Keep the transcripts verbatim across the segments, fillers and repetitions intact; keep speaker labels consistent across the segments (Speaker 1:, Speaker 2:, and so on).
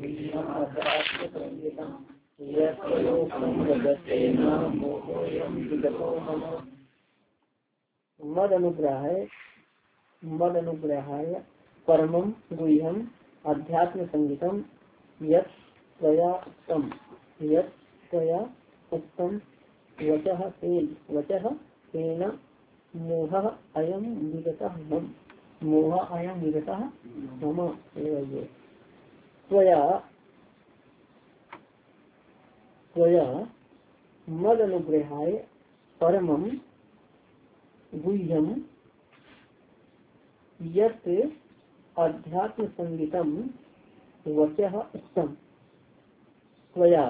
Speaker 1: मद अनुग्रह मद अनुग्रहाय परमं गुह्यम अध्यात्म संगीतम यत् त्वया उत्तम यत् त्वया उत्तम वचः तेन वचः तेन मोहः अयं विगतः मम मोहः अयं विगतः मम एवं त्वया त्वया मद अनुग्रहाय परमं गुह्यम यत् अध्यात्म संगीतम वचः उत्तम त्वया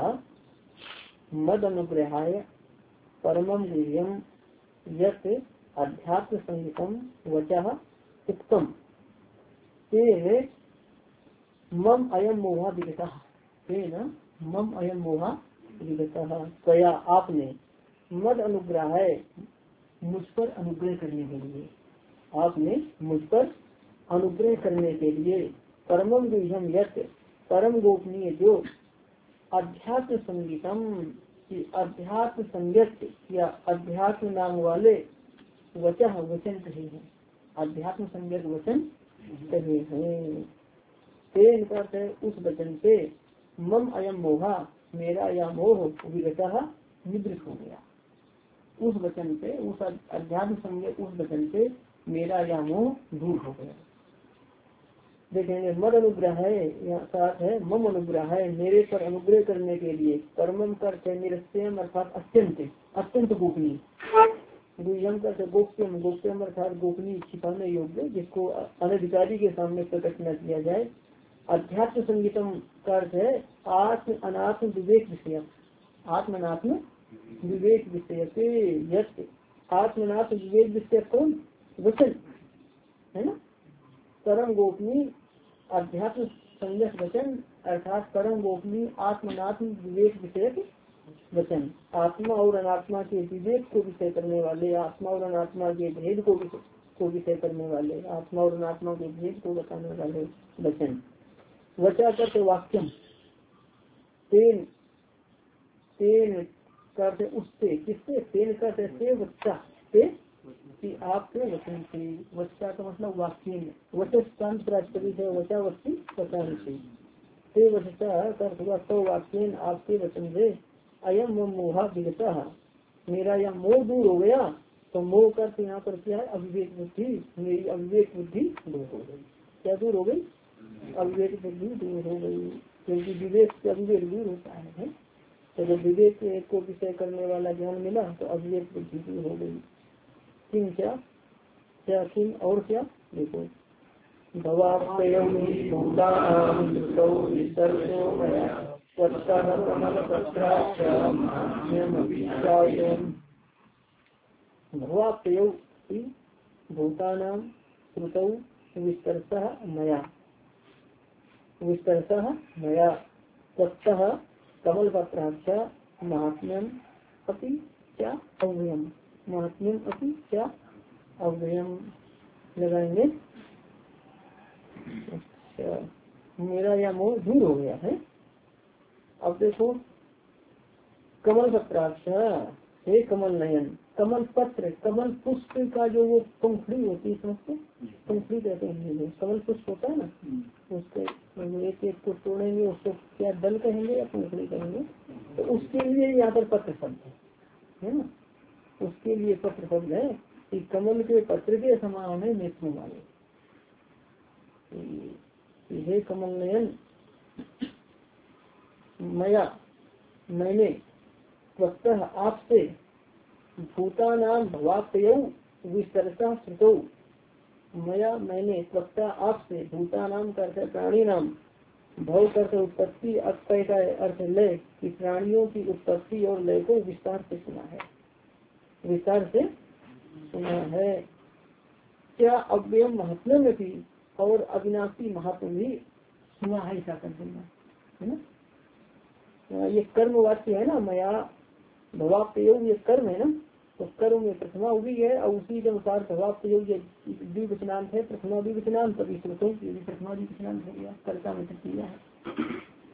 Speaker 1: मद अनुग्रहाय परमं गुह्यम यत् अध्यात्म संगीतम वचः उत्तम ते मम अयम मोहा विगतः तेन मम अयम मोहा विगतः त्वया आपने मद अनुग्रहाय मुझ पर अनुग्रह करने के लिए आपने मुझ पर अनुग्रह करने के लिए परमं गुह्यम यत् परम गोपनीय जो अध्यात्म संगीतम अध्यात्म संगत या अध्यात्म नाम वाले वचन वचन कहे हैं अध्यात्म संगत वचन कहे हैं तेन करते उस वचन से मम अयम मोहा मेरा या मोह विगतः निवृत्त हो गया उस वचन से उस अध्यात्म संगत उस वचन से मेरा या मोह दूर हो गया। देखेंगे मद अनुग्रह है यहाँ साथ है मम अनुग्रह है मेरे पर अनुग्रह करने के लिए परमम करते निरस्यम अर्थात अत्यंत अत्यंत गोपनीय गुह्यम करते गोप्यम गोप्यम अर्थात गोपनीय छिपाने योग्य जिसको अनधिकारी के सामने प्रकट न किया जाए। अध्यात्म संगीतम का अर्थ है आत्म अनात्म विवेक विषय आत्म अनात्म विवेक विषय से यत् आत्म अनात्म विवेक विषय कौन वचन है ना परम गोपनीय अध्यात्म संगत वचन अर्थात परम गोपनीय आत्मनात्म विवेक विषय वचन आत्मा और अनात्मा के विवेक को विषय करने वाले आत्मा और अनात्मा के भेद को को विषय करने वाले आत्मा और अनात्मा के भेद को बताने वाले वचन वचा करते वाक्यम तेन तेन करते उससे किससे तेन करते से वच्चा से कि आपके वचन से वच्चा का मतलब वाक्य वचस्कांत प्राचरित है वचा वच्ची वचन से वचता कर तो वाक्य आपके वचन से अयम मोहा विगता मेरा यह मोह दूर हो गया तो मोह करते यहाँ पर क्या है अविवेक बुद्धि मेरी अविवेक बुद्धि दूर हो गई क्या दूर हो गई अविवेक बुद्धि दूर हो गई क्योंकि विवेक से अविवेक दूर होता है तो जब विवेक को विषय करने वाला ज्ञान मिला तो अविवेक बुद्धि दूर हो गई। किम क्या क्या किम और क्या देखो भवाप्तयौ भूतानां श्रुतौ विस्तरतः मया विस्तरतः मया ततः कमलपत्राक्ष महात्म्यम अपि क्या अव्ययम महात्म्यम अपि क्या अव्ययम लगाएंगे। अच्छा मेरा यह मोह दूर हो गया है। अब देखो कमल पत्राक्ष हे कमल नयन कमल पत्र कमल पुष्प का जो वो पंखुड़ी होती है समझते पंखुड़ी कहते हैं कमल पुष्प होता है ना उसके एक एक को तोड़ेंगे उसको क्या दल कहेंगे या पंखुड़ी कहेंगे तो उसके लिए यहाँ पर पत्र शब्द है ना उसके लिए पत्र शब्द है कि कमल के पत्र के समान है नेत्रों वाले हे कमल नयन मया मैंने स्वतः आपसे भूतानाम भवाप्तयौ विस्तरता श्रुतौ मया मैंने स्वतः आपसे भूतानाम करते प्राणी नाम भव करते उत्पत्ति अक्षय का अर्थ लय कि प्राणियों की उत्पत्ति और लय को विस्तार से सुना है विस्तार से सुना है। क्या अव्ययम महात्म्य में भी और अविनाशी महात्म भी सुना है ऐसा कर देना है ना। ये कर्म वाक्य है ना मया भवाप्तयोग ये कर्म है ना तो कर्म में प्रथमा उगी है और उसी के अनुसार भवाप्तयोग द्विवचनांत है प्रथमा द्विवचनांत तभी श्रुतों की प्रथमा द्विवचनांत हो गया कर्ता में किया है।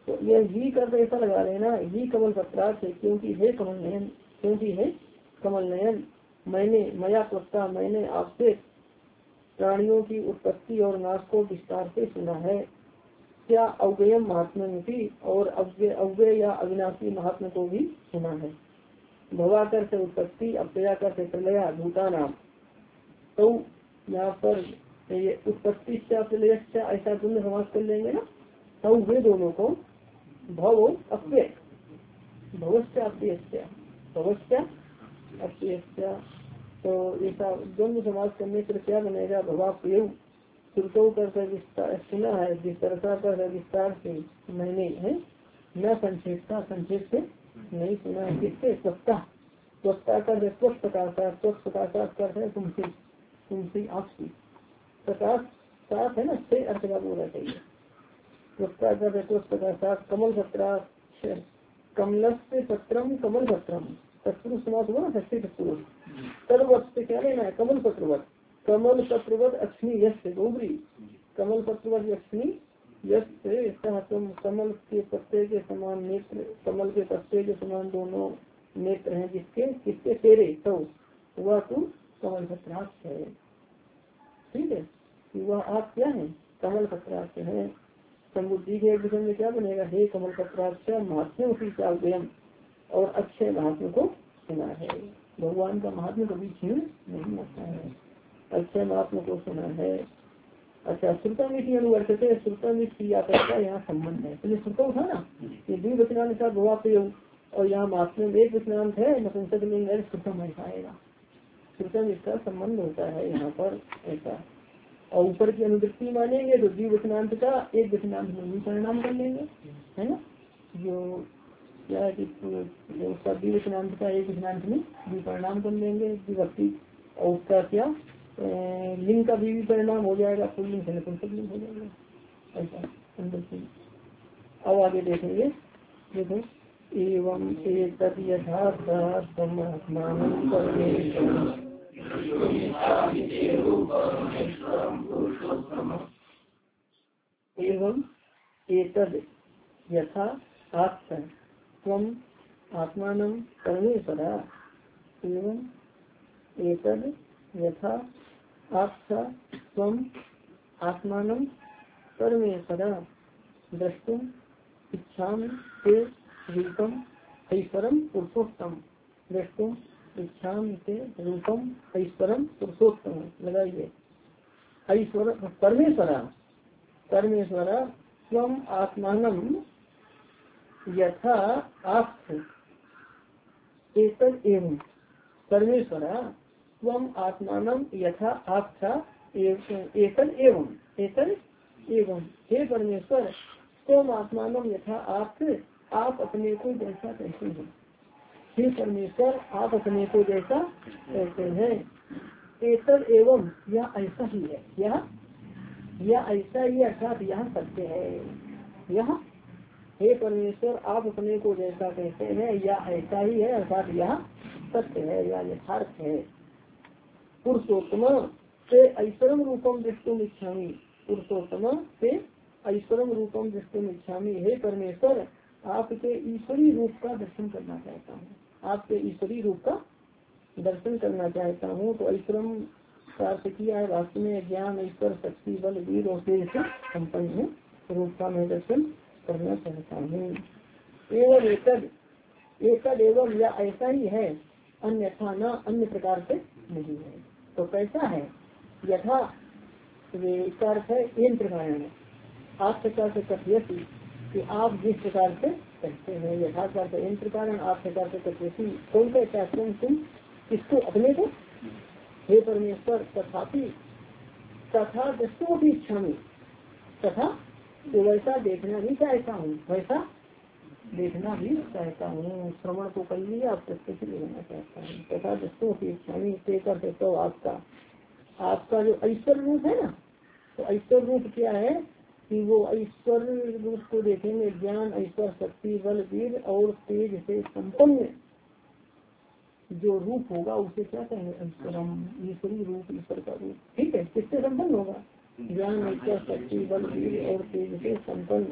Speaker 1: तो यह ही कर ऐसा लगा लेना, ही कमल पत्रार्थ है, क्योंकि है कमल नयन, क्योंकि है कमल नयन। मैंने मया त्वत्ता, मैंने आपसे प्राणियों की उत्पत्ति और नाश को विस्तार से सुना है। क्या अव्ययम महात्म्य भी, और अव्यय अव्यय या अविनाशी महात्म्य को भी सुना है। भवाकर से उत्पत्ति, अव्ययाकर से प्रलया, भूतानाम। तो यहाँ पर ये उत्पत्ति से प्रलय से ऐसा तुम समाज कर लेंगे ना, तो वे दोनों को भव अव्यय, भवस्य अव्यय, भवस्य अव्यय, तो ऐसा द्वंद्व समाज करने से क्या बनेगा, भवाप्यय। श्रुतों कर विस्तार सुना है, विस्तरता कर विस्तार से मैंने है, न संक्षेपता संक्षेप से नहीं सुना है। किससे? स्वच्छता, स्वच्छता कर स्वच्छ प्रकाशा, स्वच्छ प्रकाशा कर है तुमसे, तुमसे आपसी प्रकाश साफ है ना, से अर्थ का बोला चाहिए। स्वच्छता कर स्वच्छ प्रकाशा, कमल पत्रा, कमल से पत्रम, कमल पत्रम, तत्पुरुष समास हुआ ना, षष्ठी तत्पुरुष। सर्वत से क्या लेना है, कमल पत्रवत, कमल पत्रवत अक्ष्मी यश गोबरी, कमल पत्रवत अक्ष्मी यश से तुम कमल के पत्ते के समान नेत्र, कमल के पत्ते के समान दोनों नेत्र हैं जिसके, किसके? तेरे, तो वह तू कमल पत्राक्ष है। ठीक है, वह आप क्या है? कमल पत्राक्ष है। समुद्री के विषय में क्या बनेगा, हे कमल पत्राक्ष महात्म्य उसी चाव्यम, और अक्षय महात्म्य को सुना है। भगवान का महात्म्य कभी क्षीण नहीं होता है, अक्षय महात्मा को सुना है। अच्छा, श्रुता मिठी अनुवर्तते, श्रुता मिठी का यहाँ संबंध है। तो ये श्रुता था ना, ये द्विवचनांत का गोवा पे, और यहाँ महात्मा में एक वचनांत है, नपुंसक लिंग है, श्रुतम ऐसा आएगा। श्रुतम इसका संबंध होता है यहाँ पर ऐसा। और ऊपर की अनुवृत्ति मानेंगे तो द्विवचनांत का एक वचनांत में भी परिणाम कर लेंगे, है ना। जो क्या है कि उसका द्विवचनांत का एक वचनांत में भी परिणाम कर लेंगे विभक्ति, और उसका क्या लिंग का भी, भी परिणाम हो जाएगा, पुल्लिंग से नपुंसक लिंग हो जाएगा ऐसा अनुवृत्ति। अब आगे देखेंगे, देखो एवं एतत् एवं एतद् यथा आत्मा त्वम् आत्मानं परमेश्वरा, एवं एतद् यथा आत्मा त्वम् आत्मानं परमेश्वरा द्रष्टुम इच्छामि ते रूपम ऐश्वरम पुरुषोत्तम, द्रष्टुम इच्छामि ते रूपम ऐश्वरम पुरुषोत्तम। लगाइए ऐश्वर परमेश्वरा, परमेश्वरा त्वम् आत्मानं यथा आस्थ, एतद् एवं परमेश्वरा त्वम् आत्मानं यथा आस्था, एतद् एवं, एतद् एवं हे परमेश्वर, तुम आत्मानम यथा आप, आप अपने को जैसा कहते हैं। हे परमेश्वर, आप अपने को जैसा कहते हैं। एतद् एवं, यह ऐसा ही है, यह यह ऐसा ही, अर्थात यह सत्य है। यह हे परमेश्वर, आप अपने को जैसा कहते हैं, यह ऐसा ही है, अर्थात यह सत्य है, यह यथार्थ है। पुरुषोत्तम से ऐश्वरम रूपम दृष्टुम इच्छामि, पुरुषोत्तम से ऐश्वरम रूपम दृष्टुम इच्छामि, हे परमेश्वर, आपके ईश्वरी रूप का दर्शन करना चाहता हूँ, आपके ईश्वरी रूप का दर्शन करना चाहता हूँ। तो ऐश्वरम का अर्थ किया है वास्तव में ज्ञान, ईश्वर, शक्ति, बल, वीर और तेज से संपन्न रूप का मैं दर्शन करना चाहता हूँ। एवं एकद, एकद एवं या ऐसा ही है, अन्यथा न अन्य प्रकार से नहीं है। तो कैसा है? यथा, इसका अर्थ है इन प्रकार, आप प्रकार से कथयसी, कि आप जिस प्रकार से कहते हैं, यथार्थ इन प्रकार आप प्रकार से कथयसी, कौन कहता है? तुम तुम किसको? अपने को। हे परमेश्वर, तथापि तथा दृष्टों की इच्छा में, तथा तो वैसा देखना भी चाहता हूँ, वैसा देखना भी चाहता हूँ। श्रवण को कर लिया, आप प्रत्यक्ष लेना चाहता हूँ। तथा दृष्टों की इच्छा में ते कर तो आपका आपका जो ऐश्वर्य रूप है ना, तो ऐश्वर्य रूप क्या है कि वो ऐश्वर्य रूप को देखेंगे, ज्ञान, ऐश्वर्य, शक्ति, बल, वीर और तेज से संपन्न जो रूप होगा उसे क्या कहेंगे? ऐश्वरम, ईश्वरी रूप, ईश्वर का रूप। ठीक है, किससे संपन्न होगा? ज्ञान, ऐश्वर्य, शक्ति, बल, वीर और तेज से संपन्न।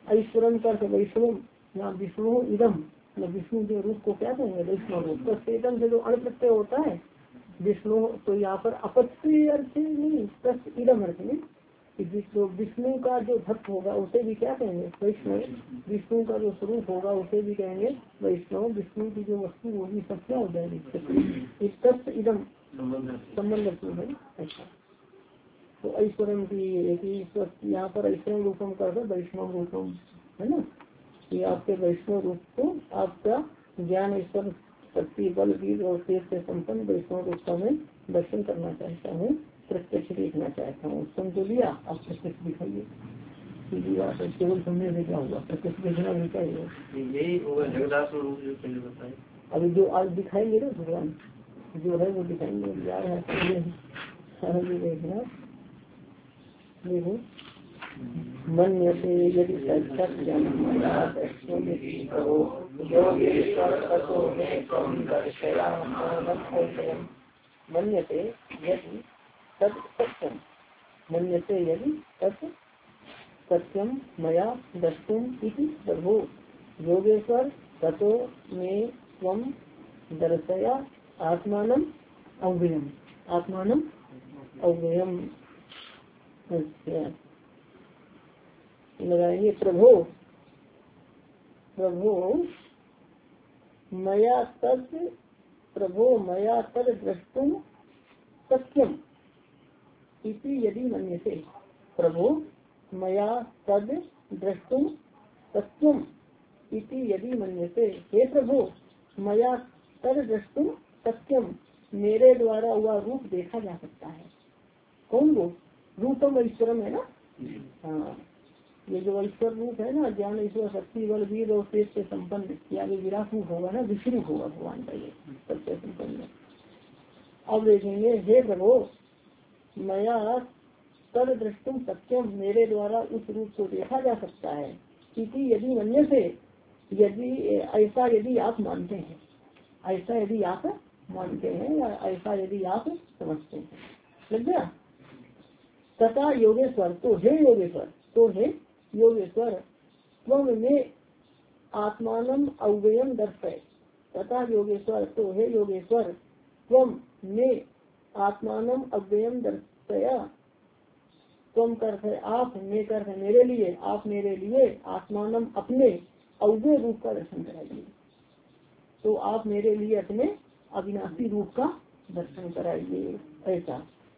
Speaker 1: ऐश्वरम का वैष्णव, यहाँ विष्णु इदम, विष्णु के रूप को क्या कहेंगे वैष्णव रूप। प्रत्येकम से जो अण प्रत्यय होता है विष्णु, तो यहाँ पर अपत्य अर्थ नहीं, प्लस इदम अर्थ में विष्णु विष्णु का जो भक्त होगा उसे भी क्या कहेंगे वैष्णव, विष्णु का जो स्वरूप होगा उसे भी कहेंगे वैष्णव, विष्णु की जो वस्तु होगी सब क्या हो जाएगी तत्व इदम संबंध है। अच्छा, तो ऐश्वर्यम की यहाँ पर ऐश्वर्य रूपम कर वैष्णव रूपम है ना, ये आपके वैष्णव रूप को आपका ज्ञान ईश्वर शक्ति बल वीर और तेज से संपन्न वैष्णव रूप का मैं दर्शन करना चाहता हूँ, प्रत्यक्ष देखना चाहता हूँ। सुन तो लिया, आप प्रत्यक्ष दिखाइए, केवल सुनने से क्या हुआ, प्रत्यक्ष देखना भी चाहिए। यही होगा जगदास रूप जो पहले बताए, अभी जो आज दिखाएंगे ना भगवान जो है वो दिखाएंगे यार है देखना। देखो मन से यदि मन्यते यदि तत् सत्यम, मन्यते यदि तत् सत्यम मया दर्शुम इति प्रभो योगेश्वर ततो में त्वं दर्शया आत्मानम अव्ययम, आत्मानम अव्ययम। लगाएंगे प्रभो, प्रभो मया तत्, प्रभो मया तद द्रष्टुम सत्यम इति यदि मन्यते, प्रभो मया तद द्रष्टुम सत्यम इति यदि मन्यते, हे प्रभो मया तद द्रष्टुम सत्यम, मेरे द्वारा हुआ रूप देखा जा सकता है। कौन वो रूपम ईश्वरम है ना, हाँ ये जो ईश्वर रूप है ना, ज्ञान ईश्वर शक्ति बल वीर और तेज से संपन्न, या विराट रूप होगा ना, विश्व होगा भगवान का ये सबसे संपन्न। अब देखेंगे हे प्रभु मया तद दृष्टुम सत्यम, मेरे द्वारा उस रूप को देखा जा सकता है, क्योंकि यदि मन्य से, यदि ऐसा यदि आप मानते हैं, ऐसा यदि आप मानते हैं या ऐसा यदि आप समझते हैं, लग गया। तथा योगेश्वर, तो हे योगेश्वर, तो हे योगेश्वर त्वं में आत्मानम अव्ययम दर्शय, तथा योगेश्वर, तो हे योगेश्वर त्वं में आत्मानम अव्ययम दर्शया, त्वं करते आप, में करते मेरे लिए, आप मेरे लिए आत्मानम अपने अव्यय रूप का दर्शन कराइए, तो आप मेरे लिए अपने अविनाशी रूप का दर्शन कराइए। ऐसा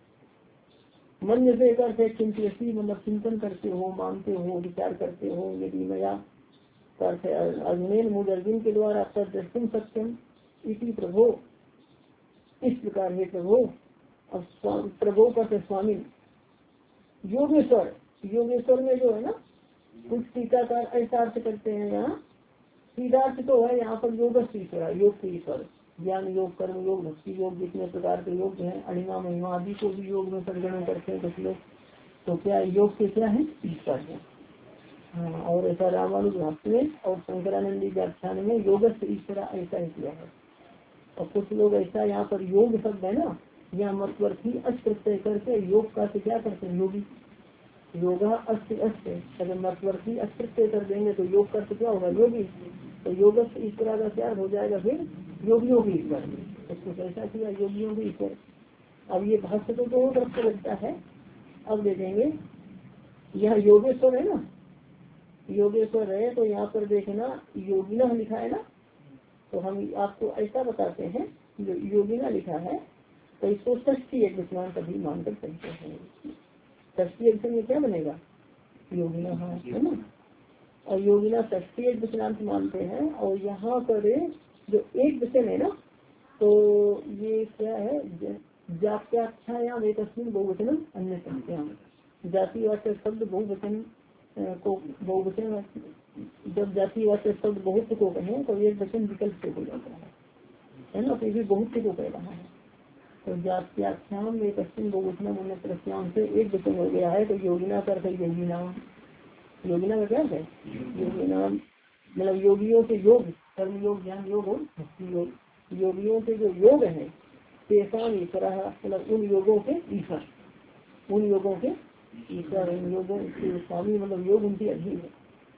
Speaker 1: मन से करते चिंतसी, मतलब चिंतन करते हो, मानते हो, विचार करते हो, यदि मया करते अर्जुन मुझ अर्जुन के द्वारा तद दृष्टि सत्यम इसी प्रभो, इस प्रकार है प्रभो। अब प्रभो का स्वामी योगेश्वर, योगेश्वर में जो है ना कुछ टीकाकार ऐसा अर्थ करते हैं, यहाँ सीधार्थ तो है यहाँ पर योग ईश्वर, योग के ईश्वर, ज्ञान योग, कर्म योग, भक्ति योग, जितने प्रकार के योग हैं, अणिमा महिमा आदि को भी योग में परिगणन करते हैं कुछ लोग, तो क्या योग के क्या है ईश्वर है। हाँ, और ऐसा रामानुज भाष्य में और शंकरानंदी व्याख्यान में योग से ईश्वर ऐसा ही किया है। और कुछ लोग ऐसा यहाँ पर योग शब्द है ना, यहाँ मतवर्थी अच प्रत्यय करके योग का से क्या करते हैं योगी, योगा अस्त अस्त, अगर मतवर्थी अच प्रत्यय कर देंगे तो योग का क्या होगा योगी, तो योग से ईश्वर का क्या हो जाएगा फिर योगियों की ईश्वर, उसको ऐसा किया योगियों की ईश्वर। अब ये भाष्य तो दोनों तरफ से लगता है। अब देखेंगे यहाँ योगेश्वर है ना, योगेश्वर है तो यहाँ पर देखना योगिना लिखा है ना, तो हम आपको ऐसा बताते हैं जो योगिना लिखा है तो इसको षष्ठी एक विद्वान कभी मानकर सकते हैं। षष्ठी एक में क्या बनेगा योगिना, हाँ है ना, और योगिना षष्ठी एक विश्रांत मानते हैं। और यहाँ पर जो एक वचन है ना, तो ये क्या है जात्याख्यायाम एक बहुवचन अन्य संख्याम, जाति वाच्य शब्द बहुवचन को बहुवचन, जब जाति वाच्य शब्द बहुत को कहें तो एक वचन विकल्प से हो जाता है, है ना, तो ये बहुत को कह रहा है। तो जात्याख्याम एक बहुवचन अन्य प्रत्याम से एक वचन हो गया है, तो योगिना कर योगिना, योगिना का क्या है योगिना, मतलब योगियों के योग, कर्म योग, ज्ञान योग और भक्ति योग, योगियों के जो योग है तेसाम ईश्वर, मतलब उन योगों के ईश्वर, उन योगों के ईश्वर, उन योगों के स्वामी, मतलब योग उनकी अधीन है।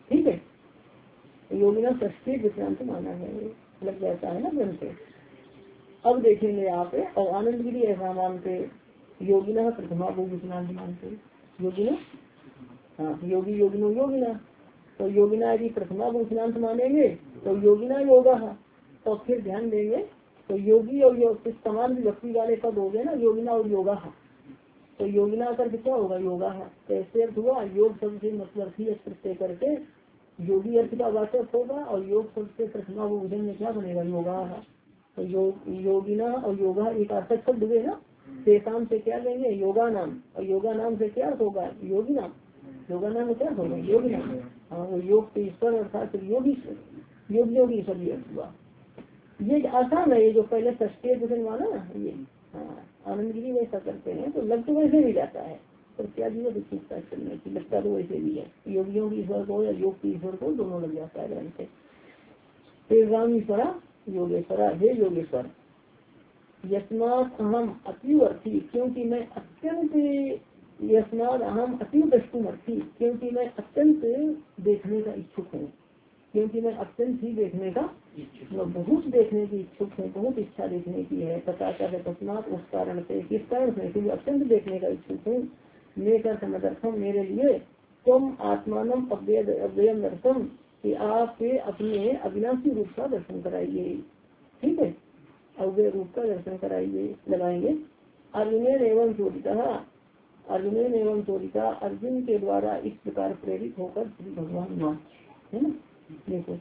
Speaker 1: ठीक है, योगिना षष्ठी विक्रांत माना है, लग जाता है ना ग्रंथ से। अब देखेंगे यहाँ पे, और आनंद गिरी ऐसा मानते, योगिना प्रथमा भू विक्रांत मानते, योगिना हाँ योगी योगिनो योगिना, तो योगिना यदि प्रथमा भू विक्रांत मानेंगे तो योगिना योगा, तो फिर ध्यान देंगे तो योगी और योग समान विभक्ति वाले पद हो गए ना, योगिना और योगा, तो योगिना का क्या होगा योगा, कैसे अर्थ हुआ, योग शब्द से मतलब ही प्रत्यय करके योगी अर्थ का वाचक होगा, और योग शब्द से प्रथमा भूषण में क्या बनेगा योगा, तो योग योगिना और योगा एक अर्थक शब्द हुए ना, शेषाम से क्या लेंगे योगा नाम, और योगा नाम से क्या अर्थ होगा योगी नाम, योगा नाम क्या होगा योगी नाम, हाँ वो योग के ईश्वर अर्थात योगीश्वर, योग योगी सभी अर्थ हुआ। ये आसान है, ये जो पहले षष्ठी वचन माना ना ये, हाँ आनंद गिरी वैसा करते हैं, तो लग तो वैसे भी जाता है, पर क्या जी विशेषता करने की लगता तो वैसे भी है, योगियों की ईश्वर को या योग की ईश्वर को दोनों लग जाता है ग्रंथ से। राम ईश्वरा योगेश्वरा, हे योगेश्वर, यस्मात् अहम अतीवर्थी, क्योंकि मैं अत्यंत, यस्मात् अहम अतीव दृष्टुमर्थी, क्योंकि मैं अत्यंत देखने का इच्छुक हूँ, क्योंकि मैं अत्यंत ही देखने का बहुत देखने की इच्छुक हूँ, बहुत इच्छा देखने की है, पता कर तस्मात उस कारण से, किस कारण से, क्योंकि अत्यंत देखने का इच्छुक हूँ, लेकर समदर्थम मेरे लिए, तुम आत्मानम अव्ययम दर्शन, कि आप अपने अविनाशी रूप का दर्शन कराइए, ठीक है, अव्यय रूप का दर्शन कराइए, लगाएंगे। अर्जुन एवं चोरिता, अर्जुन एवं चोरिता, अर्जुन के द्वारा इस प्रकार प्रेरित होकर श्री भगवान मां, है ना, देखो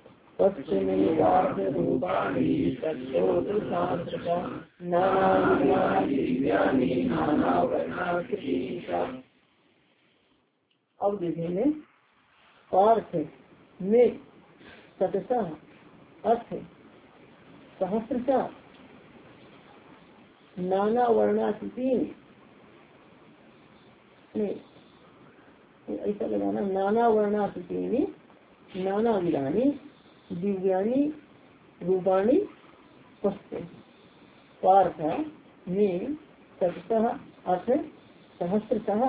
Speaker 1: अब देखेंगे पार्थ में सतसा अर्थ सहस्रता नाना वर्णाकृतीन, ऐसा लगाना, नाना वर्णाकृतीन नाना विधानी दिव्यानी रूपाणी स्वस्थ, पार्थ में सततः अर्थ सहस्रतः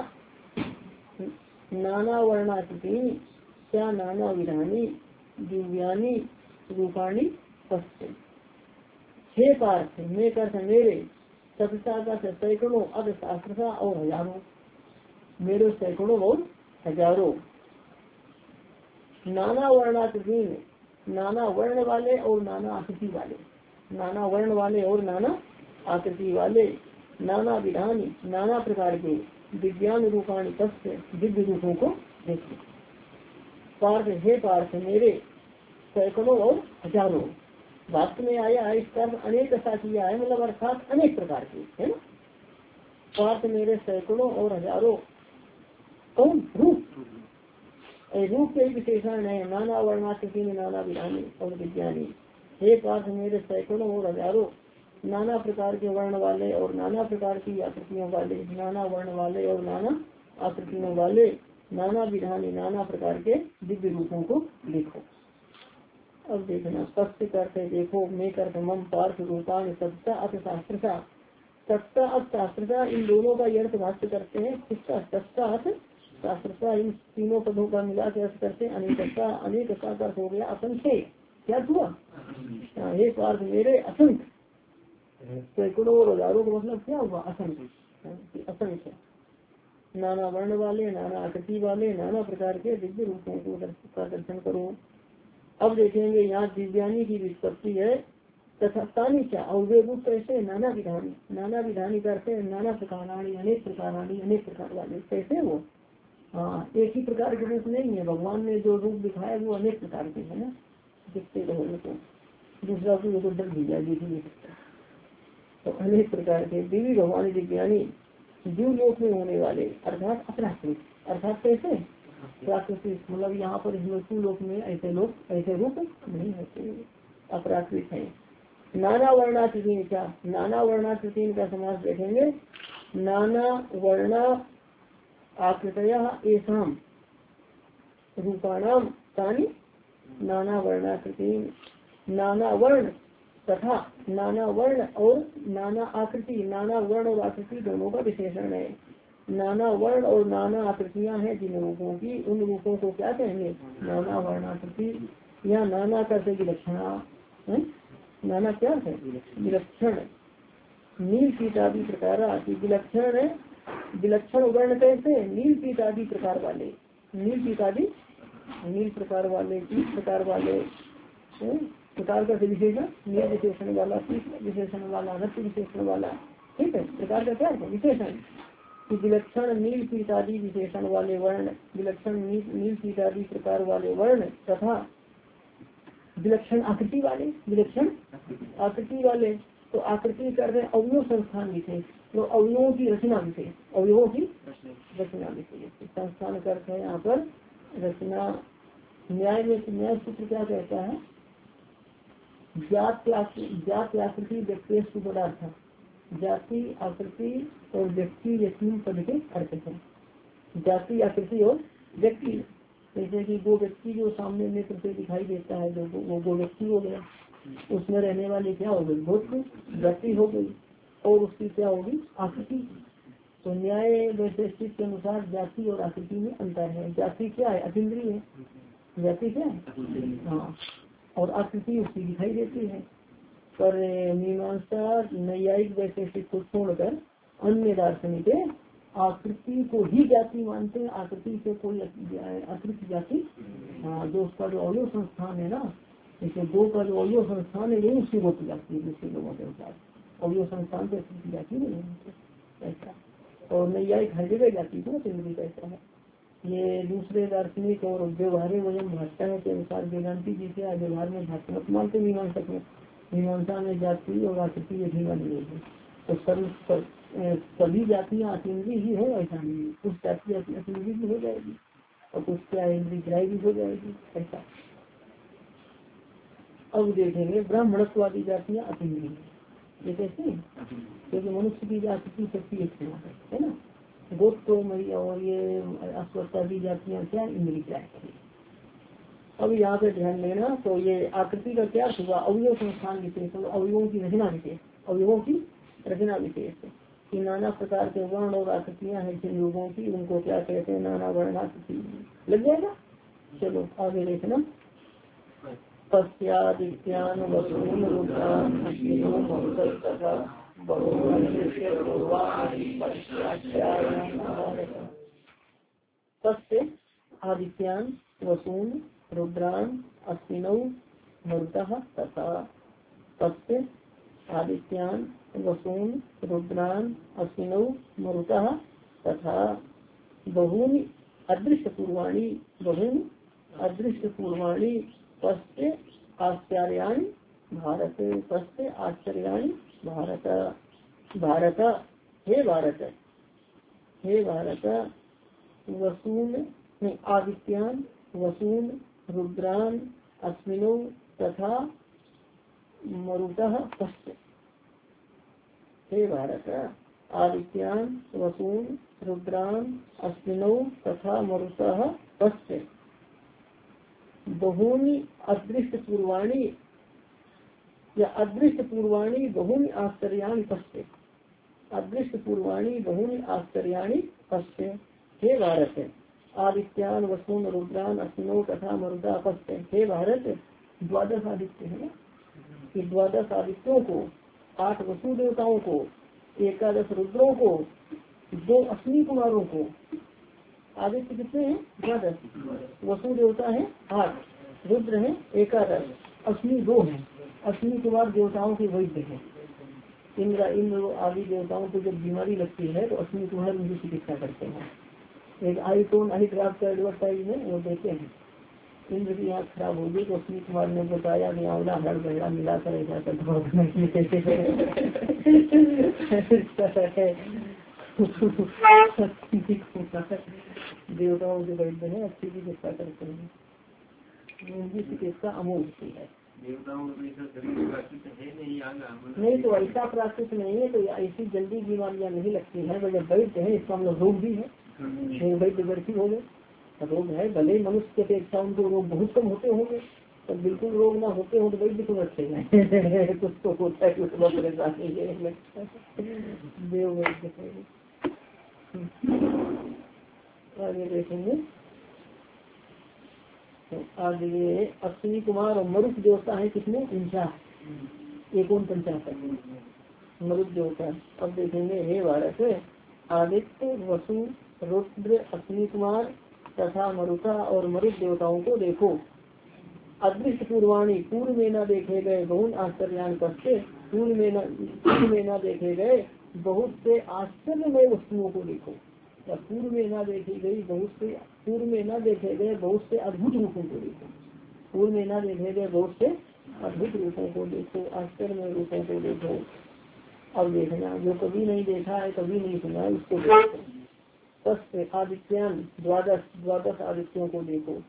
Speaker 1: नाना वर्णाकृतीन, क्या नाना विधानी दिव्यानी रूपाणी स्वस्थ। हे पार्थ में कर मेरे, सतता का सैकड़ों, अर्ध सहस्रता और हजारों, मेरे सैकड़ों और हजारों, नाना वर्णाकृतीन, नाना वर्ण वाले और नाना आकृति वाले, नाना वर्ण वाले और नाना आकृति वाले, नाना विधानी नाना प्रकार के, दिव्यान रूपाणी तस्य दिव्य रूपों को देखो। पार्थ हे पार्थ मेरे सैकड़ों और हजारों, वास्तव में आया है इसका अनेक ऐसा किया है, मतलब अर्थात अनेक प्रकार के, है ना। पार्थ मेरे सैकड़ों और हजारों, कौन रूप, रूप के विशेषण है, नाना वर्णाकृति में नाना विधानी और विज्ञानी। हे पार्थ मेरे सैकड़ों और हजारों नाना प्रकार के वर्ण वाले और नाना प्रकार की आकृतियों वाले, नाना वर्ण वाले और नाना आकृतियों वाले, नाना विधानी नाना प्रकार के दिव्य रूपों को देखो। अब देखना, सत्य करते देखो, मैं करते मम पार्थ रूपान सत्ता अथ शास्त्रता, सत्ता अथ शास्त्रता, इन दोनों का अर्थ भाष्य करते हैं, किसका, सत्ता अथ शास्त्रता, इन तीनों पदों का मिला के अर्थ करते हैं अनेकता, अनेकता का अर्थ हो गया असंख्य, क्या हुआ, हे पार्थ मेरे असंख्य, सैकड़ों और हजारों का मतलब क्या हुआ असंख्य, असंख्य नाना वर्ण वाले, नाना आकृति वाले, नाना प्रकार के दिव्य रूपों को दर्शन करो। अब देखेंगे यहाँ दिव्यानी की विस्पत्ति है, तथा तानी क्या, और वे रूप कैसे, नाना विधानी, नाना विधानी करते हैं नाना प्रकाराणी, अनेक प्रकाराणी, अनेक प्रकार वाले, कैसे वो, हाँ एक ही प्रकार के रूप नहीं है, भगवान ने जो रूप दिखाया वो अनेक प्रकार के है ना, दिखते रहोगे तो दूसरा को तो डर दिया दिख नहीं सकता, तो अनेक प्रकार के दिव्य भगवान दिव्यानी, जीव लोक में होने वाले, अर्थात अपराकृत, अर्थात कैसे प्राकृतिक, मतलब यहाँ पर हिंदू लोक में ऐसे लोग ऐसे रूप नहीं होते, अपराकृत है। नाना वर्णाकृति क्या, नाना वर्णाकृति का समास देखेंगे, नाना वर्णा आकृतया एसाम रूपाणाम तानी नाना वर्णाकृति, नाना वर्ण तथा नाना वर्ण और नाना आकृति, नाना वर्ण और आकृति दोनों का विशेषण है। नाना वर्ण और नाना आकृतियां हैं जिन रूपों की, उन रूपों को क्या कहेंगे? नाना वर्णाकृति या नाना करते विलक्षणा है। नाना क्या है? विलक्षण। नील पीत आदि प्रकार विलक्षण है। विलक्षण वर्ण कैसे? नील पीत आदि प्रकार वाले, नील पीत आदि नील प्रकार वाले, पीत प्रकार वाले, प्रकार का विशेषण, नील विशेषण वाला, पीत विशेषण वाला, रक्त विशेषण वाला, ठीक है। प्रकार का क्या है? विशेषण। विलक्षण नील पीत आदि विशेषण वाले वर्ण, विलक्षण नील पीत आदि प्रकार वाले वर्ण तथा विलक्षण आकृति वाले, विलक्षण आकृति वाले। तो आकृति कर रहे अवयव संस्थान विशेष, तो अवयवों की रचना विशेष, अवयवों की रचना विशेष। संस्थान करते हैं यहाँ पर रचना। न्याय में न्याय सूत्र क्या कहता है? जाति आकृति व्यक्ति पदार्थ, जाति आकृति और व्यक्ति ये तीन पद के अर्थ हैं। जाति आकृति और व्यक्ति, जैसे कि दो व्यक्ति जो सामने नेत्र से दिखाई देता है, जो वो दो व्यक्ति हो गया, उसमें रहने वाले क्या हो गई? भूत जाति हो गई, और उसकी क्या होगी? आकृति। तो न्याय वैशेषिक के अनुसार जाति और आकृति में अंतर है। जाति क्या है? अतीन्द्रिय है। जाति क्या है? हाँ, और आकृति उसकी दिखाई देती है। पर मीमांसा नैयायिक वैशेषिक को छोड़कर अन्य दार्शनिक आकृति को ही जाति मानते हैं, आकृति से कोई अतिरिक्त जाति। हाँ, जो उसका जो अवयव संस्थान है ना, जैसे दो का जो अवयव संस्थान है यही उसकी होती जाती है दूसरे लोगों के अनुसार, अवयव संस्थान से अतिरिक्त जाति नहीं है ऐसा। और नैयायिक हर जगह जाति को चिन्ह कैसा है। ये दूसरे दार्शनिक और व्यवहारिक वजन भाषा के अनुसार वेदांति जी क्या व्यवहार में भाषा मानते मीमांसक में, मीमांसा में जाति और आकृति ये भी मानी गई है। तो सर्व सभी जातियाँ अतीन्द्रिय ही है ऐसा नहीं, कुछ जाति अतीन्द्रिय भी हो जाएगी और कुछ क्या इंद्रिय ग्राह्य भी हो जाएगी ऐसा। अब देखेंगे ब्राह्मणत्वादी जातियाँ अतीन्द्रिय ये कैसे? क्योंकि मनुष्य की जाति शक्ति एक है ना, गोत्र और ये अश्वत्थादी जातियाँ क्या इंद्रिय क्या है। अब यहाँ पे ध्यान देना, तो ये आकृति का क्या हुआ? अवयव संस्थान विशेष, अवयवों की रचना विशेष, अवयवों की रचना विशेष कि नाना प्रकार के वर्ण और आकृतियाँ हैं जिन लोगों की, उनको क्या कहते हैं? नाना वर्ण आकृति। लग जाएगा। चलो आगे देखना। पश्चादित्यान वसून रुद्रान तस्य आदित्यान वसून रुद्रान अश्विनौ मरुतः तथा तस्य आदित्यान वसून रुद्रान अश्विनौ मरुतः तथा बहूनि अदृश्य पूर्वाणी बहूनि अदृश्य पूर्वाणी पश्य आश्चर्याणि भारत पश्य आश्चर्याणि भारत भारत हे भारत हे भारत वसून आदित्यान वसून रुद्रान अश्विनौ तथा मरुतः पश्य। हे भारत आदित्यान वसून रुद्रान अश्विनौ तथा मरुतः पश्य बहूनि अदृष्ट पूर्वाणी या अदृष्ट पूर्वाणी बहूनि आश्चर्याणि पश्य। अदृष्ट पूर्वाणी बहूनि आश्चर्याणि पश्य। हे भारत आदित्यान वसून रुद्रान अश्विनौ तथा मरुतः पश्य। हे भारत द्वादश आदित्य है ना, कि द्वादश आदित्यों को, आठ वसु देवताओं को, एकादश रुद्रों को, दो अश्विनी कुमारों को। आदित्य कितने हैं? द्वादश। वसु देवता है आठ, रुद्र है एकादश, अश्विनी दो है। अश्विनी कुमार देवताओं के वैद्य है। इंद्र इंद्र आदि देवताओं को जब बीमारी लगती है तो अश्विनी कुमार उनकी चिकित्सा करते हैं। एक आईटोन आई ड्राफ्ट का एडवर्टाइज में वो देते हैं। इंद्र की आँख खराब होगी तो अश्विनी कुमार ने बताया कि आंवला हर बहरा मिलाकर ऐसा कर देवताओं के वैद्य है, अच्छी चिकित्सा करते हैं। उनकी चिकित्सा अमोघ है। नहीं तो ऐसा प्राकृत नहीं है, तो ऐसी जल्दी बीमारियां नहीं लगती है। जब वैद्य है इसका हम लोग रोग भी है, वैद्य व्यक्ति हो गए रोग है, भले मनुष्य की अपेक्षा उनको रोग बहुत कम होते होंगे, तो बिल्कुल रोग ना होते हो तो वैद्य क्यों रखे हैं? कुछ तो होता है, कुछ परेशानी है। देव वैद्य आगे देखेंगे। तो आगे अश्विनी कुमार और मरुत देवता है किसमें उनचास एकोन पंचाशत मरुत देवता। अब देखेंगे हे भारत आदित्य वसु रुद्र अश्विनी कुमार तथा मरुता और मरुत देवताओं को देखो। अदृश्य पूर्वाणी पूर्व में न देखे गए बहुत आश्चर्यान करते पूर्व में न पूर्व में न देखे गए बहुत से आश्चर्यमय वस्तुओं को देखो। या पूर्व में न देखी गई बहुत से पूर्व में न देखे गए बहुत से अद्भुत रूपों को देखो। पूर्व में न देखे गए बहुत से अद्भुत रूपों को देखो आश्चर्यमय रूपों को देखो। अब देखना जो कभी नहीं देखा है कभी नहीं सुना है उसको देखो। तस् आदित्यान द्वादश द्वादश आदित्यों को देखो।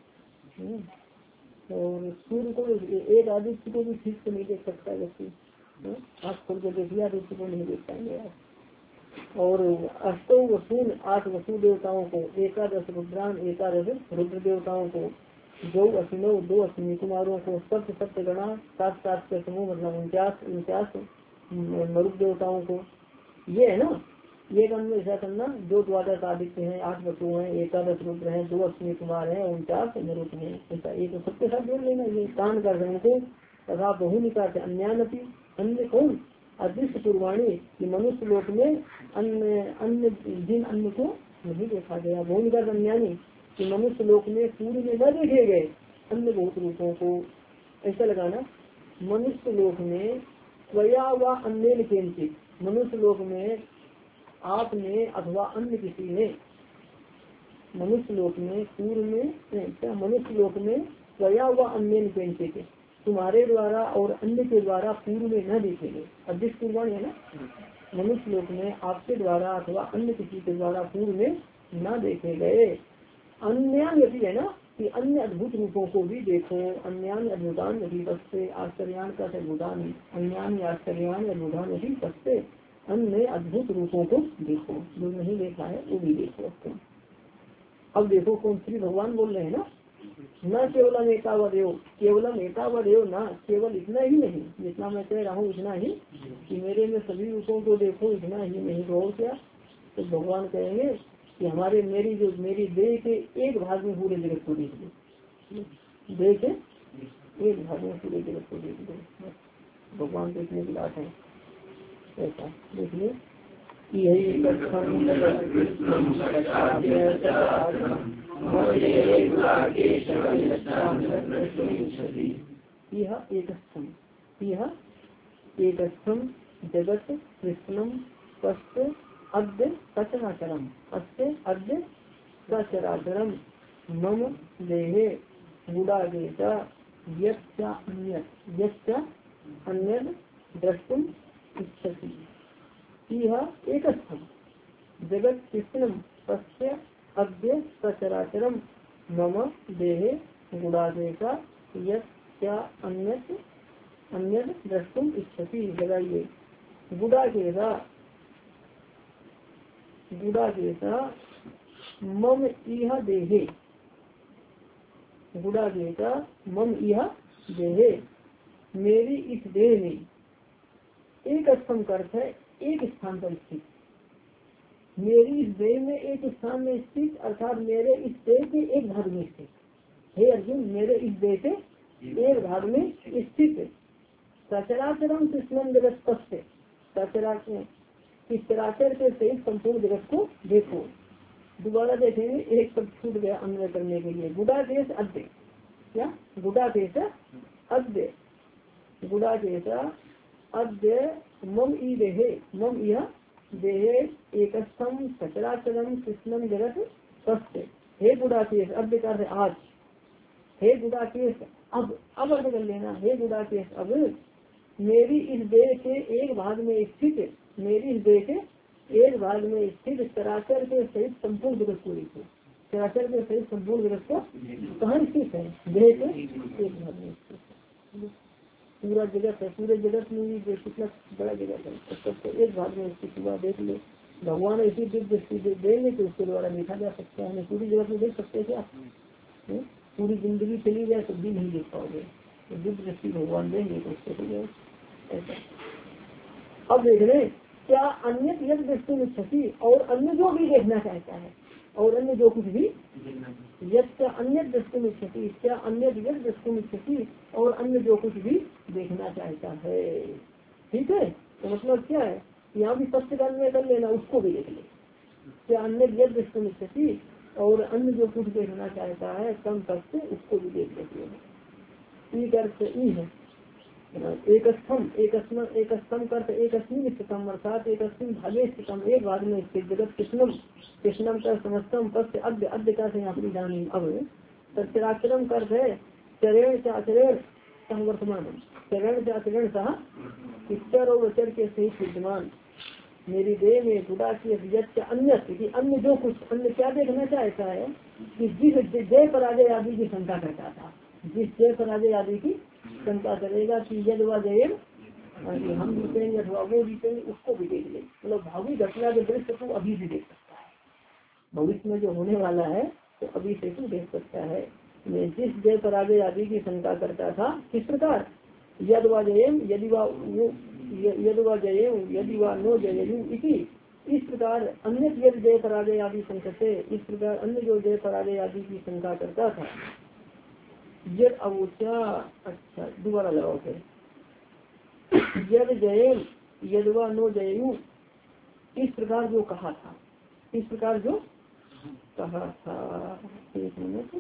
Speaker 1: और सूर्य को एक आदित्य को भी ठीक से नहीं देख सकता व्यक्ति आँख खोल के देखिए आदित्य को नहीं देख पाएंगे आप। और अष्टो वसून आठ वसु देवताओं को एकादश रुद्रान एकादश रुद्र देवताओं को दो अश्विनो दो अश्विनी कुमारों को सप्त सप्त गणा सात सात के समूह मतलब उनचास उनचास मरुद देवताओं को। ये है ना ये काम में ऐसा करना जो द्वादश आदित्य हैं आठ वसु हैं एकादश रुद्र हैं दो अश्विनी कुमार हैं उनचास मरुत हैं ऐसा एक सबके साथ जोड़ लेना। ये कान कर रहे थे तथा बहुनिका से अन्यानपि अन्य कौन अदृश्य पूर्वाणी कि मनुष्य लोक में अन्य अन्य जिन अन्य को नहीं देखा गया। बहुनिका अन्यानी कि मनुष्य लोक में पूर्व में न देखे गए अन्य बहुत रूपों को। ऐसा लगाना मनुष्य लोक में स्वया व अन्य केंद्रित मनुष्य लोक में आपने अथवा अन्य किसी ने मनुष्य लोक में पूर्व में क्या मनुष्य लोक में स्वया व अन्य केंद्रित तुम्हारे द्वारा और अन्य के द्वारा पूर्व में न देखे गए। अदृश्य पूर्वाण है ना मनुष्य लोक में आपके द्वारा अथवा अन्य किसी के द्वारा पूर्व में न देखे गए। अन्यान यदि है ना कि अन्य अद्भुत रूपों को भी देखो। अन्यान अद्भुतान यदि बसते आश्चर्यान का अद्भुतान अन्यान आश्चर्यान अद्भुतान यदि बसते अन्य अद्भुत रूपों को देखो जो नहीं देखा है वो भी देखो। अब देखो कौन श्री भगवान बोल रहे हैं ना न केवलम एकावदेव केवलम एकावदेव ना केवल इतना ही नहीं जितना मैं कह रहा हूँ इतना ही कि मेरे में सभी रूपों को देखो इतना ही नहीं और क्या। तो भगवान कहेंगे कि हमारे मेरी जो मेरी देह के एक भाग में पूरे जगत को देख लो। देह के एक भाग में पूरे जगत को देख लो भगवान देखने की बात है। ऐसा देखिए यही यह एकस्थम यह एकस्थम जगत कृष्णम स्पष्ट अद्य सचराचरम अस्य अद्य सचराचरम मम देहे गुडागेश यच्च अन्यत् यच्च अन्यत् द्रष्टुम इच्छति। यह एकस्थम जगत कृष्णम तस्य अद्य सचराचरम मम देहे गुडागेश यच्च अन्यत् अन्यत् द्रष्टुम इच्छति। लगाइए गुडागेश गुडागेश मम इह देहे गुडागेश मम इह देहे मेरी इस देह में एक स्थम अर्थ है एक स्थान पर स्थित। मेरी इस देह में एक स्थान में स्थित अर्थात मेरे इस देह के एक भाग में स्थित। हे अर्जुन मेरे इस देह के एक भाग में स्थित सचराचरम कृष्णम जगत स्पष्ट सचराचर इस चराचर के सहित संपूर्ण जगत को देखो। दोबारा देखेंगे एक शब्द छूट गया अन्वय करने के लिए। गुड़ा देश अद्य क्या गुड़ा देश अद्य गुड़ा देश अद्य मम ई देहे मम यह देहे एकस्थम सचराचरम कृष्णम जगत स्पष्ट। हे गुडाकेश अद्य का आज हे गुडाकेश अब अब अर्थ कर लेना। हे गुडाकेश अब मेरी इस देह के एक भाग में स्थित मेरी इस देह के एक भाग में स्थित चराचर के सहित संपूर्ण जगत को देखो। चराचर के सहित संपूर्ण जगत को कहाँ स्थित है देह के एक भाग में स्थित। पूरा जगत है पूरे जगत में भी कितना बड़ा जगत है सबको एक भाग में स्थित हुआ देख ले। भगवान ऐसी दिव्य दृष्टि देंगे तो उसके द्वारा देखा जा सकता है। हमें पूरी जगत में देख सकते हैं क्या पूरी जिंदगी चली जाए तब भी नहीं देख पाओगे। तो दिव्य दृष्टि भगवान देंगे तो उससे हो जाए ऐसा। अब देख रहे क्या अन्य यद दृष्टि में क्षति, और अन्य जो भी देखना चाहता है, और अन्य जो कुछ भी यद अन्य दृष्टि में क्षति, क्या अन्य यद दृष्टि में क्षति, और अन्य जो कुछ भी देखना चाहता है। ठीक है, तो मतलब क्या है, यहाँ भी सत्य का अन्य कर लेना, उसको भी देख ले। क्या अन्य यद दृष्टि में क्षति, और अन्य जो कुछ देखना चाहता है कम सत्य, उसको भी देख लेते हैं। ई अर्थ ई है एक स्तंभ, एक एक स्तंभ करते एक अस्मिन स्थितम, अर्थात एक अस्मिन भागे स्थितम, एक भाग में स्थित जगत कृष्णम, कृष्णम का समस्तम तस्य अद्य, अद्य का से यहाँ पर जानी। अब तत्चराचरम कर है चरण से आचरण सह वर्तमान, चरण से आचरण सह इच्छर और अचर के सहित विद्यमान मेरी देह में गुड़ा की अन्य कि अन्य जो कुछ, अन्य क्या देखना चाहता है कि जिस जय पराजय आदि की शंका करता था, जिस जय पराजय आदि की शंका करेगा कि यद व जय हम जीतेंगे अथवा वो जीतेंगे, उसको भी देख ले। मतलब भावी घटना के दृश्य को अभी भी देख सकता है, भविष्य में जो होने वाला है तो अभी से तू देख सकता है। मैं जिस जय पराजय आदि की शंका करता था, किस प्रकार यद व जयम यदि व यदि व जयम यदि व नो जययु इति, इस प्रकार अन्य यद जय पराजय आदि संकटे, इस प्रकार अन्य जो जय पराजय आदि की शंका करता था। यद अवोचा, अच्छा दोबारा लगाओ फिर, यद जयम यद व नो जययु, इस प्रकार जो कहा था, इस प्रकार जो कहा था। एक मिनट,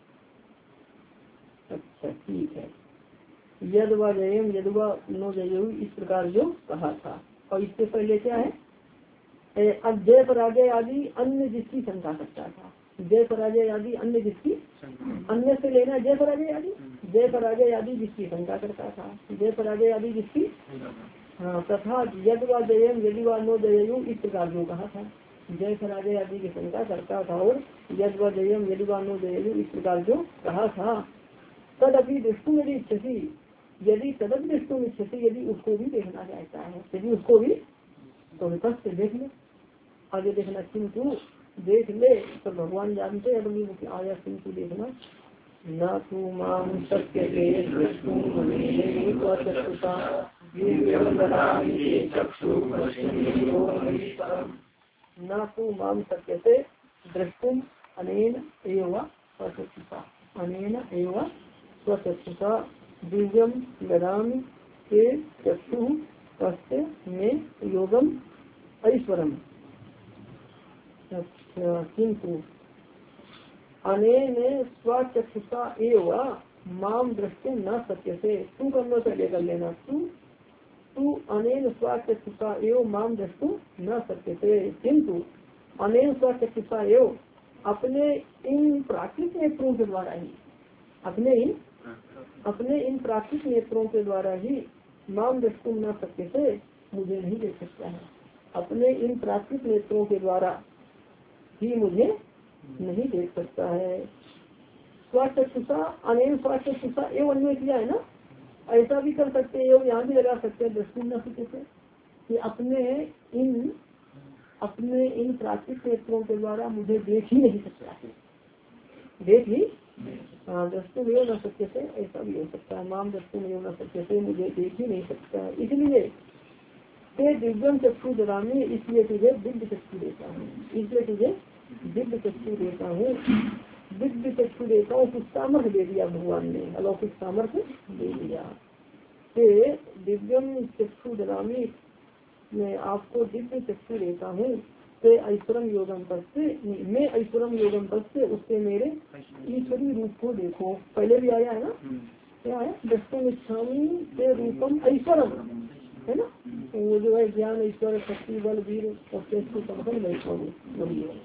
Speaker 1: अच्छा ठीक है, यद व जयम यद व नो जययु, इस प्रकार जो कहा था। और इससे पहले क्या है, अब जय पराजय आदि अन्य जिसकी शंका करता था, जय पराजय आदि अन्य जिसकी, अन्य से लेना जय पराजय आदि, जय पराजय आदि जिसकी शंका करता था, जय पराजय आदि जिसकी, हाँ तथा यद व जयम यदि व नो जययु, इस प्रकार जो कहा था, जय पराजय आदि की शंका करता था, और यद व जयम यदि व नो जययु, इस प्रकार जो कहा था। तद अभी दृष्टि यदि इच्छति, यदि तदप दृष्टि में इच्छति, यदि उसको भी देखना चाहता है, यदि उसको भी, तो विपक्ष से देख ले, आगे देखना, किंतु देख ले तो भगवान जानते हैं अपनी आया, किंतु देखना न तू माम सत्य न तू माम सत्य से दृष्टुम अनेन एवं स्वचक्षुषा, अनेन एवं स्वचक्षुषा दिव्यम ददामि के चक्षु तस्य में योगम ऐश्वरम। अच्छा, किंतु अनेन स्वचक्षुषा एवं माम दृष्टि न सत्य से, तू करना पहले कर लेना, तू तू अनेन स्वचक्षुषा एवं माम दृष्टि न सत्य से, किंतु अनेन स्वचक्षुषा एवं अपने इन प्राकृतिक नेत्रों के द्वारा ही, अपने इन अपने इन प्राकृतिक नेत्रों के द्वारा ही माम दृष्टि न सत्य से मुझे नहीं देख सकता है, अपने इन प्राकृतिक नेत्रों के द्वारा ही मुझे नहीं देख सकता है। स्वचक्षुषा अनेन स्वचक्षुषा एवं अन्य किया है ना, ऐसा भी कर सकते हैं, एवं यहाँ भी लगा सकते हैं दृष्टि न सत्य से, कि अपने इन अपने इन प्राकृतिक नेत्रों के द्वारा मुझे देख ही नहीं सकता है, देख ही दृष्टि में न सत्य से, ऐसा भी हो सकता है, माम दृष्टि में न सत्य से मुझे देख ही नहीं सकता है, इसलिए ते दिव्यम चक्षु ददामी, इसलिए तुझे दिव्य चक्षु देता हूँ, इसलिए तुझे दिव्य चक्षु देता हूँ, दिव्य चक्षु देता हूँ, कुछ सामर्थ्य दे दिया भगवान ने, अलौकिक सामर्थ्य दे दिया। ते दिव्यम चक्षु ददामी, मैं आपको दिव्य चक्षु देता हूँ, ते ऐश्वरम योगम पद से, मैं ऐश्वरम योगम पद से, उससे मेरे ईश्वरी रूप को देखो। पहले भी आया है ना, क्या है, दृष्टि इच्छामी ते रूपम ऐश्वरम, है ना, वो जो है ज्ञान ऐश्वर्य शक्ति बल वीर और चक्षु संपन्न वही है।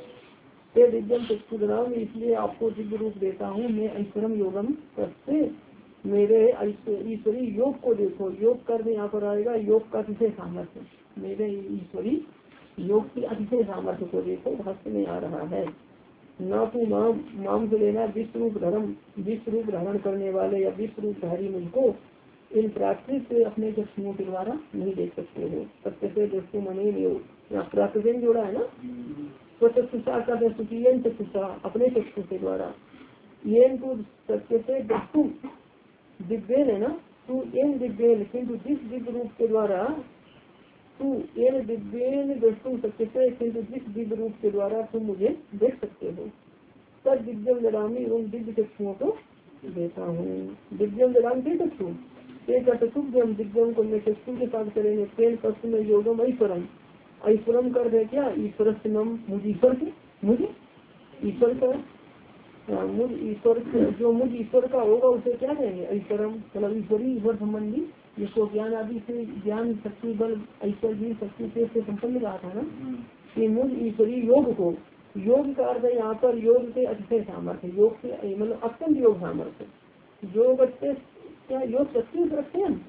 Speaker 1: ते दिव्यम चक्षु ददामी, इसलिए आपको दिव्य रूप देता हूँ, मैं ऐश्वरम योगम पद से, मेरे ईश्वरी योग को देखो। योग करने यहाँ पर आएगा, योग का अतिशय सामर्थ्य, मेरे ईश्वरी योग की अतिशय सामर्थ्य को देखो, भाष्य में आ रहा है। ना तो माम माम से लेना विश्व रूप धर्म, विश्व रूप धारण करने वाले या विश्व रूप धारी मुझको इन प्राकृतिक से अपने चक्षुओं के द्वारा नहीं देख सकते हो। सत्य से दृष्टि मनी यहाँ प्राकृतिक जोड़ा है ना, तो चक्षुषा का चक्षुषा अपने चक्षु के द्वारा, ये तो सत्य से दृष्टु दिव्यन है ना, तू इन दिव्यन, किन्तु जिस दिव्य रूप के द्वारा तू एन दिव्येन दृष्टुम शक्यते, किंतु जिस दिव्य रूप के द्वारा तुम मुझे देख सकते हो, तब दिव्यम जलामी एवं दिव्य चक्षुओं को देता हूँ। दिव्यम जलाम के चक्षु एक चतुर्भ्यम दिव्यम को मैं चक्षु के साथ करेंगे। तेल पक्ष में योगम ऐश्वरम, ऐश्वरम कर दे क्या ईश्वर से नम, मुझे ईश्वर के मुझे ईश्वर का मुझ ईश्वर जो मुझ ईश्वर का होगा उसे क्या कहेंगे ऐश्वरम, मतलब ईश्वरी ईश्वर संबंधी जिसको ज्ञान आदि से ज्ञान शक्ति बल ऐश्वर्य शक्ति से संपन्न कहा था ना कि मुझ ईश्वरी योग को, योग का अर्थ है यहाँ पर योग के अतिशय सामर्थ्य, योग से मतलब अत्यंत योग सामर्थ्य, योग क्या योग शक्ति रखते हैं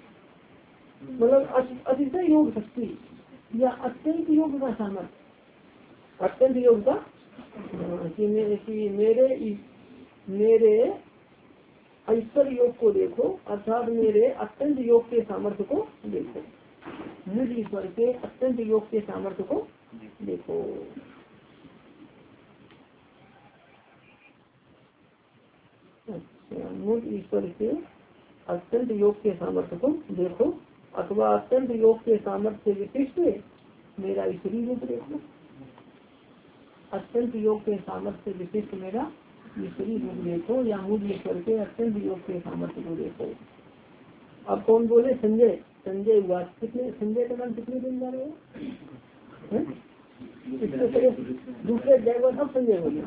Speaker 1: मतलब अतिशय योग शक्ति या अत्यंत योग का सामर्थ्य, अत्यंत योग का कि, मे, कि मेरे मेरे ऐश्वर्य योग को देखो, अर्थात मेरे अत्यंत योग के सामर्थ्य को देखो, मुझ ईश्वर के अत्यंत योग के सामर्थ्य को देखो। अच्छा, मुझ ईश्वर के अत्यंत योग के सामर्थ्य को देखो, अथवा अत्यंत योग के सामर्थ्य विशिष्ट मेरा ईश्वरी रूप देखो, अत्यंत योग के सामर्थ्य विशिष्ट मेरा ईश्वरी रूप देखो, या मुझ ईश्वर के अत्यंत योग के सामर्थ्य को देखो। अब कौन बोले? संजय। संजय हुआ कितने, संजय का नाम कितने दिन जा रहे हो? दूसरे जगह सब संजय बोले।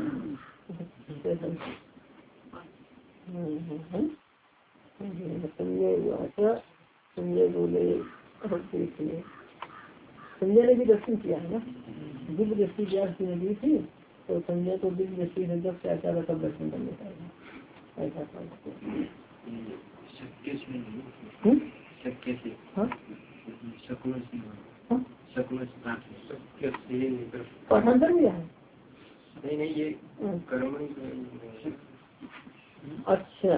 Speaker 1: संजय हुआ, संजय बोले देखिए संजय ने भी दर्शन किया है ना, दिव्य दृष्टि व्यास की नदी थी तो संजय को दिव्य दृष्टि से जब क्या क्या तब दर्शन कर लेता है ऐसा था। पाठांतर भी है नहीं नहीं ये कर्म। अच्छा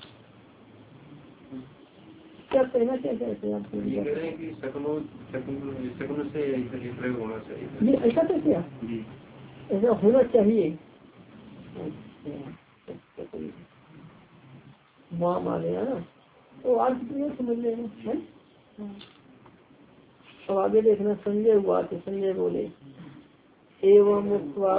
Speaker 1: क्या कहना चाहते हैं आप? ये कह रहे हैं कि शकुनों शकुनों से प्रयोग होना चाहिए। ये ऐसा कैसे ऐसा होना चाहिए? माँ मारे ना तो आज समझ लेना। अब आगे देखना। संजय हुआ तो संजय बोले एवं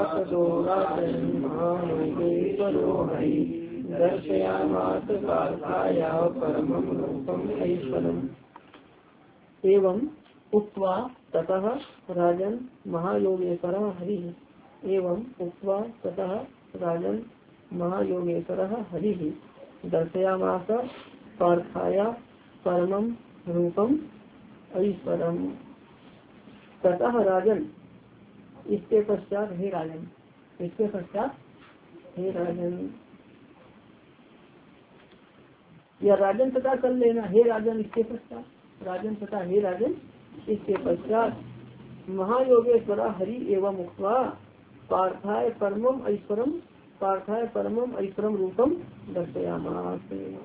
Speaker 1: दर्शयामास पार्थाय परमं रूपम ऐश्वरम्। एवं उक्त्वा ततः राजन महायोगेश्वरः हरिः। एवं उक्त्वा ततः राजन महायोगेश्वरः हरिः दर्शयामास पार्थाय परमं रूपम ऐश्वरम्। ततः राजन, इसके पश्चात हे राजन, इसके पश्चात हे राजन, या राजन तथा कर लेना हे राजन इसके पश्चात, राजन तथा हे राजन इसके पश्चात महायोगेश्वर हरि एवं उक्त्वा पार्थाय परमम ऐश्वरम, पार्थाय परमम ऐश्वरम रूपम दर्शयामास।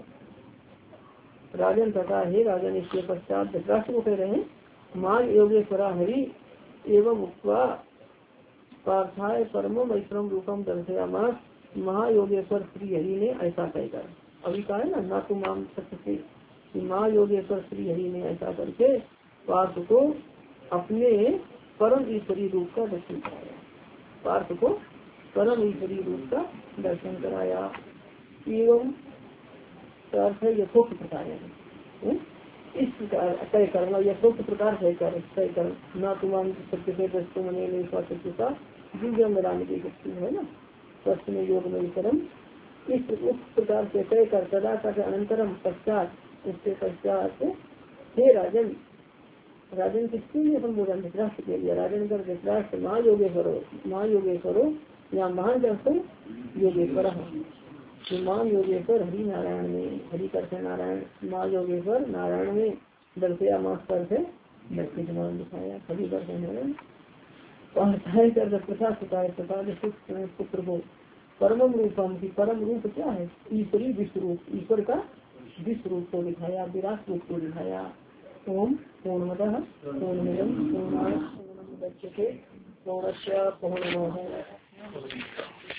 Speaker 1: राजन तथा हे राजन इसके पश्चात धृतराष्ट्र को कह रहे हैं महायोगेश्वर हरि एवं उक्त्वा पार्थाय परमम ऐश्वरम रूपम दर्शयामास। महायोगेश्वर श्री हरि ने ऐसा कहकर, अभी कहा है ना ना तुम आम सत्य से, महायोगेश्वर श्री हरि ने ऐसा करके पार्थ को अपने परम ईश्वरी रूप का दर्शन कराया, पार्थ को परम ईश्वरी रूप का दर्शन कराया। एवं अर्थ है यथोक्त प्रकार है, इस प्रकार तय करना, यथोक्त प्रकार तय कर तय कर ना तुम सत्य से दृष्टि मने सत्य का दिव्य मिलाने की शक्ति है ना, स्वस्थ में योग में परम, इस उस प्रकार से तय कर सदा का अनंतरम पश्चात, उसके पश्चात हे राजन, राजन किसके लिए संबोधन? धृतराष्ट्र के लिए। राजन कर धृतराष्ट्र महायोगेश्वरो, महायोगेश्वरो या महान दर्शन योगेश्वर, महान योगेश्वर हरि नारायण में, हरि करते नारायण, महायोगेश्वर नारायण में दर्शया मास करते दर्शित मान दिखाया, हरि करते नारायण कर पुत्र को परम रूपम की, परम रूप क्या है? ईश्वरी विश्व रूप, ईश्वर का विश्व रूप को दिखाया, विराट रूप को दिखाया। ओम पूर्णमतः पूर्णमिदं पूर्णात् पूर्णमुदच्यते पूर्णस्य पूर्णमादाय